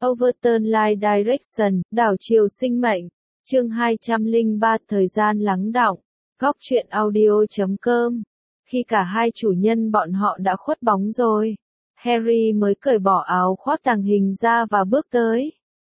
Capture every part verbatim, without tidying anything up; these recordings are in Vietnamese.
Overturn Life Direction, đảo chiều sinh mệnh. Chương hai trăm lẻ ba Thời gian lắng đọng. Góc truyện audio chấm com. Khi cả hai chủ nhân bọn họ đã khuất bóng rồi, Harry mới cởi bỏ áo khoác tàng hình ra và bước tới.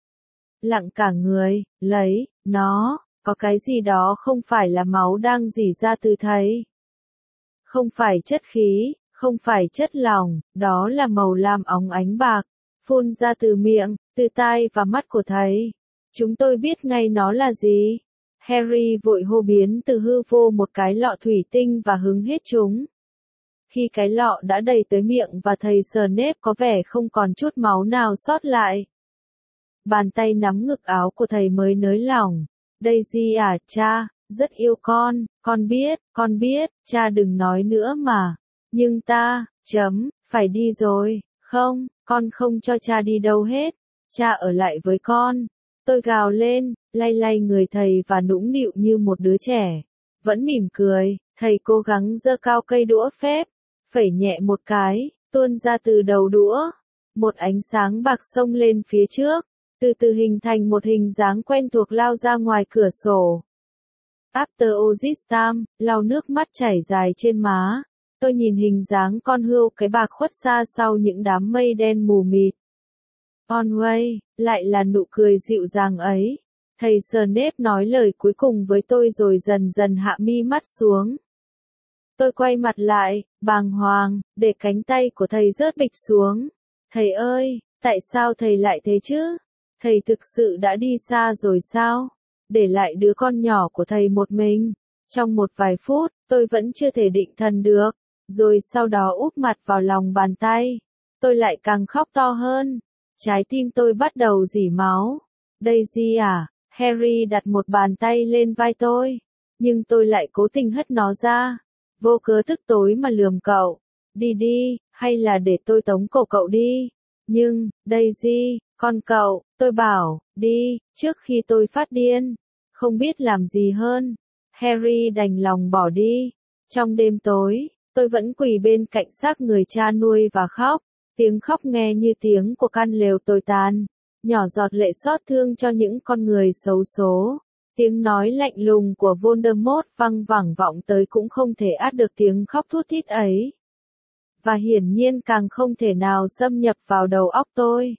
Lặng cả người, lấy, nó, có cái gì đó không phải là máu đang rỉ ra từ thầy. Không phải chất khí, không phải chất lỏng, đó là màu lam óng ánh bạc, phun ra từ miệng, từ tai và mắt của thầy. Chúng tôi biết ngay nó là gì. Harry vội hô biến từ hư vô một cái lọ thủy tinh và hứng hết chúng. Khi cái lọ đã đầy tới miệng và thầy Snape có vẻ không còn chút máu nào sót lại. Bàn tay nắm ngực áo của thầy mới nới lỏng. Daisy à, cha, rất yêu con, con biết, con biết, cha đừng nói nữa mà. Nhưng ta, chấm, phải đi rồi, không, con không cho cha đi đâu hết, cha ở lại với con. Tôi gào lên, lay lay người thầy và nũng nịu như một đứa trẻ. Vẫn mỉm cười, thầy cố gắng giơ cao cây đũa phép, phẩy nhẹ một cái, tuôn ra từ đầu đũa. Một ánh sáng bạc xông lên phía trước, từ từ hình thành một hình dáng quen thuộc lao ra ngoài cửa sổ. After all this time, lau nước mắt chảy dài trên má. Tôi nhìn hình dáng con hươu cái bạc khuất xa sau những đám mây đen mù mịt. On way, lại là nụ cười dịu dàng ấy. Thầy Snape nói lời cuối cùng với tôi rồi dần dần hạ mi mắt xuống. Tôi quay mặt lại, bàng hoàng, để cánh tay của thầy rớt bịch xuống. Thầy ơi, tại sao thầy lại thế chứ? Thầy thực sự đã đi xa rồi sao? Để lại đứa con nhỏ của thầy một mình. Trong một vài phút, tôi vẫn chưa thể định thần được. Rồi sau đó úp mặt vào lòng bàn tay. Tôi lại càng khóc to hơn. Trái tim tôi bắt đầu rỉ máu. Daisy à, Harry đặt một bàn tay lên vai tôi. Nhưng tôi lại cố tình hất nó ra. Vô cớ tức tối mà lườm cậu. Đi đi, hay là để tôi tống cổ cậu đi. Nhưng, Daisy, con cậu, tôi bảo, đi, trước khi tôi phát điên. Không biết làm gì hơn. Harry đành lòng bỏ đi. Trong đêm tối, tôi vẫn quỳ bên cạnh xác người cha nuôi và khóc. Tiếng khóc nghe như tiếng của căn lều tồi tàn. Nhỏ giọt lệ xót thương cho những con người xấu số. Tiếng nói lạnh lùng của Voldemort văng vẳng vọng tới cũng không thể át được tiếng khóc thút thít ấy. Và hiển nhiên càng không thể nào xâm nhập vào đầu óc tôi.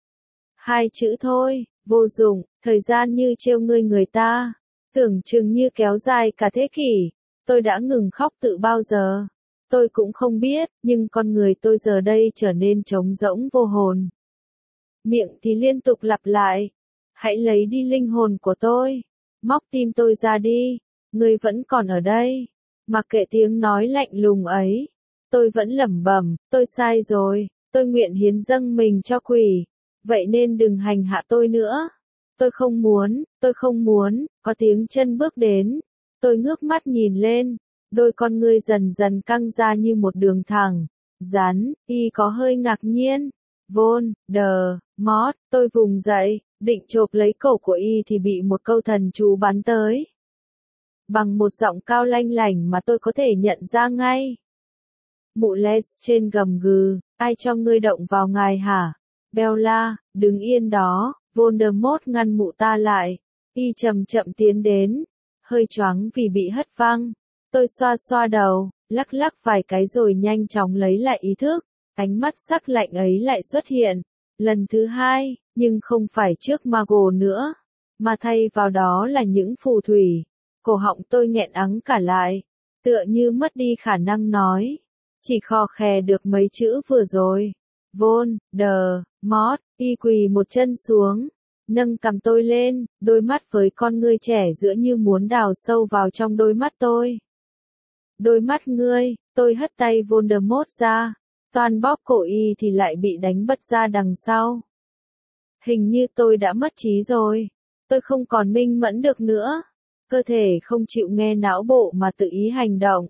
Hai chữ thôi, vô dụng, thời gian như trêu ngươi người ta. Tưởng chừng như kéo dài cả thế kỷ. Tôi đã ngừng khóc từ bao giờ? Tôi cũng không biết, nhưng con người tôi giờ đây trở nên trống rỗng vô hồn. Miệng thì liên tục lặp lại. Hãy lấy đi linh hồn của tôi. Móc tim tôi ra đi. Ngươi vẫn còn ở đây. Mặc kệ tiếng nói lạnh lùng ấy. Tôi vẫn lẩm bẩm, tôi sai rồi. Tôi nguyện hiến dâng mình cho quỷ. Vậy nên đừng hành hạ tôi nữa. Tôi không muốn, tôi không muốn. Có tiếng chân bước đến. Tôi ngước mắt nhìn lên. Đôi con ngươi dần dần căng ra như một đường thẳng. Rắn, y có hơi ngạc nhiên. Vôn, đờ, mót, tôi vùng dậy, định chộp lấy cổ của y thì bị một câu thần chú bắn tới. Bằng một giọng cao lanh lảnh mà tôi có thể nhận ra ngay. Mụ Lestrange gầm gừ, ai cho ngươi động vào ngài hả? Bella, đứng yên đó, Voldemort ngăn mụ ta lại. Y chậm chậm tiến đến, hơi choáng vì bị hất văng. Tôi xoa xoa đầu, lắc lắc vài cái rồi nhanh chóng lấy lại ý thức. Ánh mắt sắc lạnh ấy lại xuất hiện. Lần thứ hai, nhưng không phải trước Mago nữa. Mà thay vào đó là những phù thủy. Cổ họng tôi nghẹn ắng cả lại. Tựa như mất đi khả năng nói. Chỉ khò khè được mấy chữ vừa rồi. Vôn, đờ, mót, y quỳ một chân xuống. Nâng cầm tôi lên, đôi mắt với con ngươi trẻ giữa như muốn đào sâu vào trong đôi mắt tôi. Đôi mắt ngươi, tôi hất tay Voldemort ra. Toàn bóp cổ y thì lại bị đánh bật ra đằng sau. Hình như tôi đã mất trí rồi. Tôi không còn minh mẫn được nữa. Cơ thể không chịu nghe não bộ mà tự ý hành động.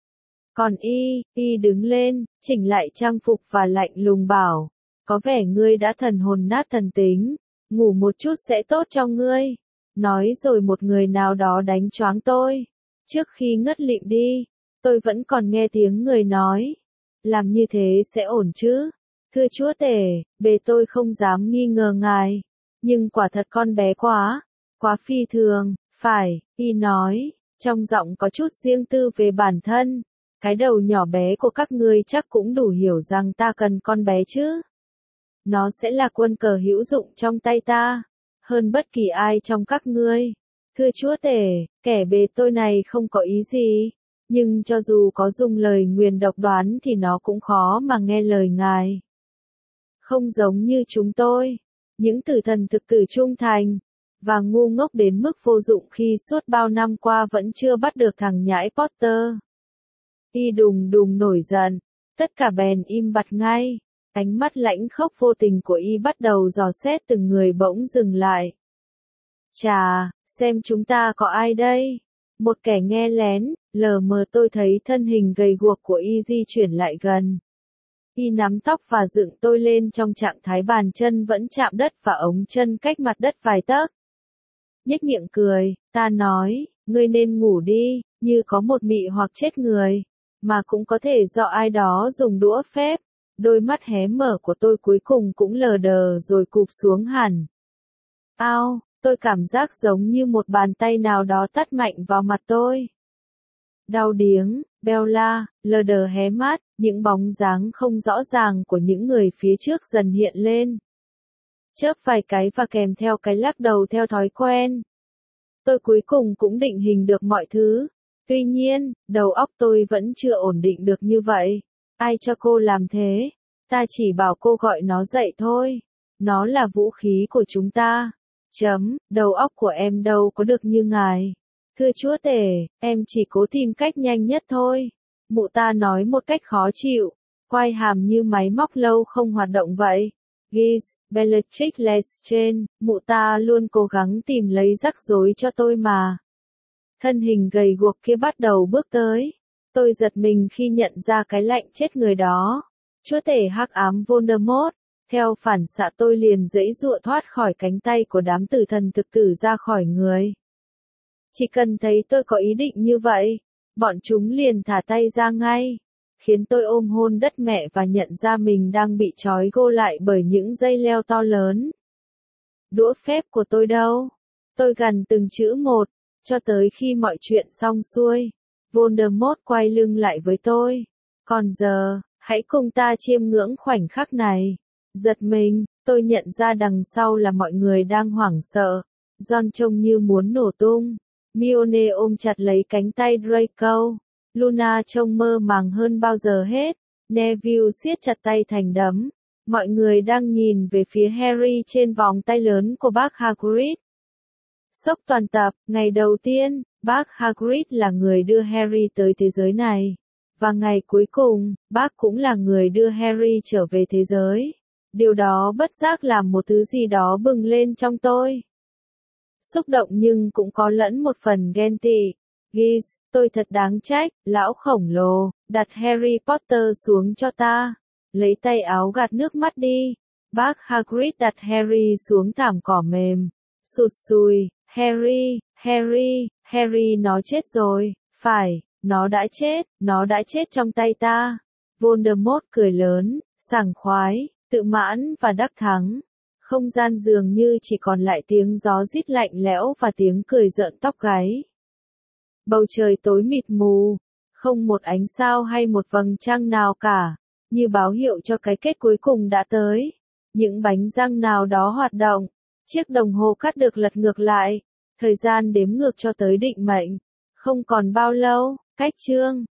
Còn y, y đứng lên, chỉnh lại trang phục và lạnh lùng bảo. Có vẻ ngươi đã thần hồn nát thần tính. Ngủ một chút sẽ tốt cho ngươi. Nói rồi một người nào đó đánh choáng tôi. Trước khi ngất lịm đi, tôi vẫn còn nghe tiếng người nói. Làm như thế sẽ ổn chứ? Thưa chúa tể, bề tôi không dám nghi ngờ ngài. Nhưng quả thật con bé quá, quá phi thường, phải, y nói, trong giọng có chút riêng tư về bản thân. Cái đầu nhỏ bé của các ngươi chắc cũng đủ hiểu rằng ta cần con bé chứ. Nó sẽ là quân cờ hữu dụng trong tay ta, hơn bất kỳ ai trong các ngươi. Thưa chúa tể, kẻ bề tôi này không có ý gì, nhưng cho dù có dùng lời nguyền độc đoán thì nó cũng khó mà nghe lời ngài. Không giống như chúng tôi, những tử thần thực tử trung thành, và ngu ngốc đến mức vô dụng khi suốt bao năm qua vẫn chưa bắt được thằng nhãi Potter. Y đùng đùng nổi giận, tất cả bèn im bặt ngay, ánh mắt lãnh khốc vô tình của y bắt đầu dò xét từng người bỗng dừng lại. Chà, xem chúng ta có ai đây? Một kẻ nghe lén, lờ mờ tôi thấy thân hình gầy guộc của y di chuyển lại gần. Y nắm tóc và dựng tôi lên trong trạng thái bàn chân vẫn chạm đất và ống chân cách mặt đất vài tấc. Nhếch miệng cười, ta nói, ngươi nên ngủ đi, như có một mị hoặc chết người, mà cũng có thể do ai đó dùng đũa phép. Đôi mắt hé mở của tôi cuối cùng cũng lờ đờ rồi cụp xuống hẳn. Ao, tôi cảm giác giống như một bàn tay nào đó tát mạnh vào mặt tôi. Đau điếng, Bella, lờ đờ hé mắt, những bóng dáng không rõ ràng của những người phía trước dần hiện lên. Chớp vài cái và kèm theo cái lắc đầu theo thói quen. Tôi cuối cùng cũng định hình được mọi thứ. Tuy nhiên, đầu óc tôi vẫn chưa ổn định được như vậy. Ai cho cô làm thế? Ta chỉ bảo cô gọi nó dậy thôi. Nó là vũ khí của chúng ta. Chấm, đầu óc của em đâu có được như ngài. Thưa chúa tể, em chỉ cố tìm cách nhanh nhất thôi. Mụ ta nói một cách khó chịu. Quai hàm như máy móc lâu không hoạt động vậy. Giz, Bellatrix Lestrange, mụ ta luôn cố gắng tìm lấy rắc rối cho tôi mà. Thân hình gầy guộc kia bắt đầu bước tới. Tôi giật mình khi nhận ra cái lạnh chết người đó. Chúa tể hắc ám Voldemort. Theo phản xạ tôi liền giãy giụa thoát khỏi cánh tay của đám tử thần thực tử ra khỏi người. Chỉ cần thấy tôi có ý định như vậy, bọn chúng liền thả tay ra ngay, khiến tôi ôm hôn đất mẹ và nhận ra mình đang bị trói gô lại bởi những dây leo to lớn. Đũa phép của tôi đâu? Tôi gằn từng chữ một, cho tới khi mọi chuyện xong xuôi. Voldemort quay lưng lại với tôi. Còn giờ, hãy cùng ta chiêm ngưỡng khoảnh khắc này. Giật mình, tôi nhận ra đằng sau là mọi người đang hoảng sợ. Ron trông như muốn nổ tung. Hermione ôm chặt lấy cánh tay Draco. Luna trông mơ màng hơn bao giờ hết. Neville siết chặt tay thành đấm. Mọi người đang nhìn về phía Harry trên vòng tay lớn của bác Hagrid. Sốc toàn tập, ngày đầu tiên, bác Hagrid là người đưa Harry tới thế giới này. Và ngày cuối cùng, bác cũng là người đưa Harry trở về thế giới. Điều đó bất giác làm một thứ gì đó bừng lên trong tôi. Xúc động nhưng cũng có lẫn một phần ghen tị. Giz, tôi thật đáng trách, lão khổng lồ, đặt Harry Potter xuống cho ta. Lấy tay áo gạt nước mắt đi. Bác Hagrid đặt Harry xuống thảm cỏ mềm. Sụt sùi, Harry, Harry, Harry nó chết rồi, phải, nó đã chết, nó đã chết trong tay ta. Voldemort cười lớn, sảng khoái, tự mãn và đắc thắng. Không gian dường như chỉ còn lại tiếng gió rít lạnh lẽo và tiếng cười rợn tóc gáy. Bầu trời tối mịt mù, không một ánh sao hay một vầng trăng nào cả, như báo hiệu cho cái kết cuối cùng đã tới. Những bánh răng nào đó hoạt động, chiếc đồng hồ cắt được lật ngược lại, thời gian đếm ngược cho tới định mệnh. Không còn bao lâu, cách chương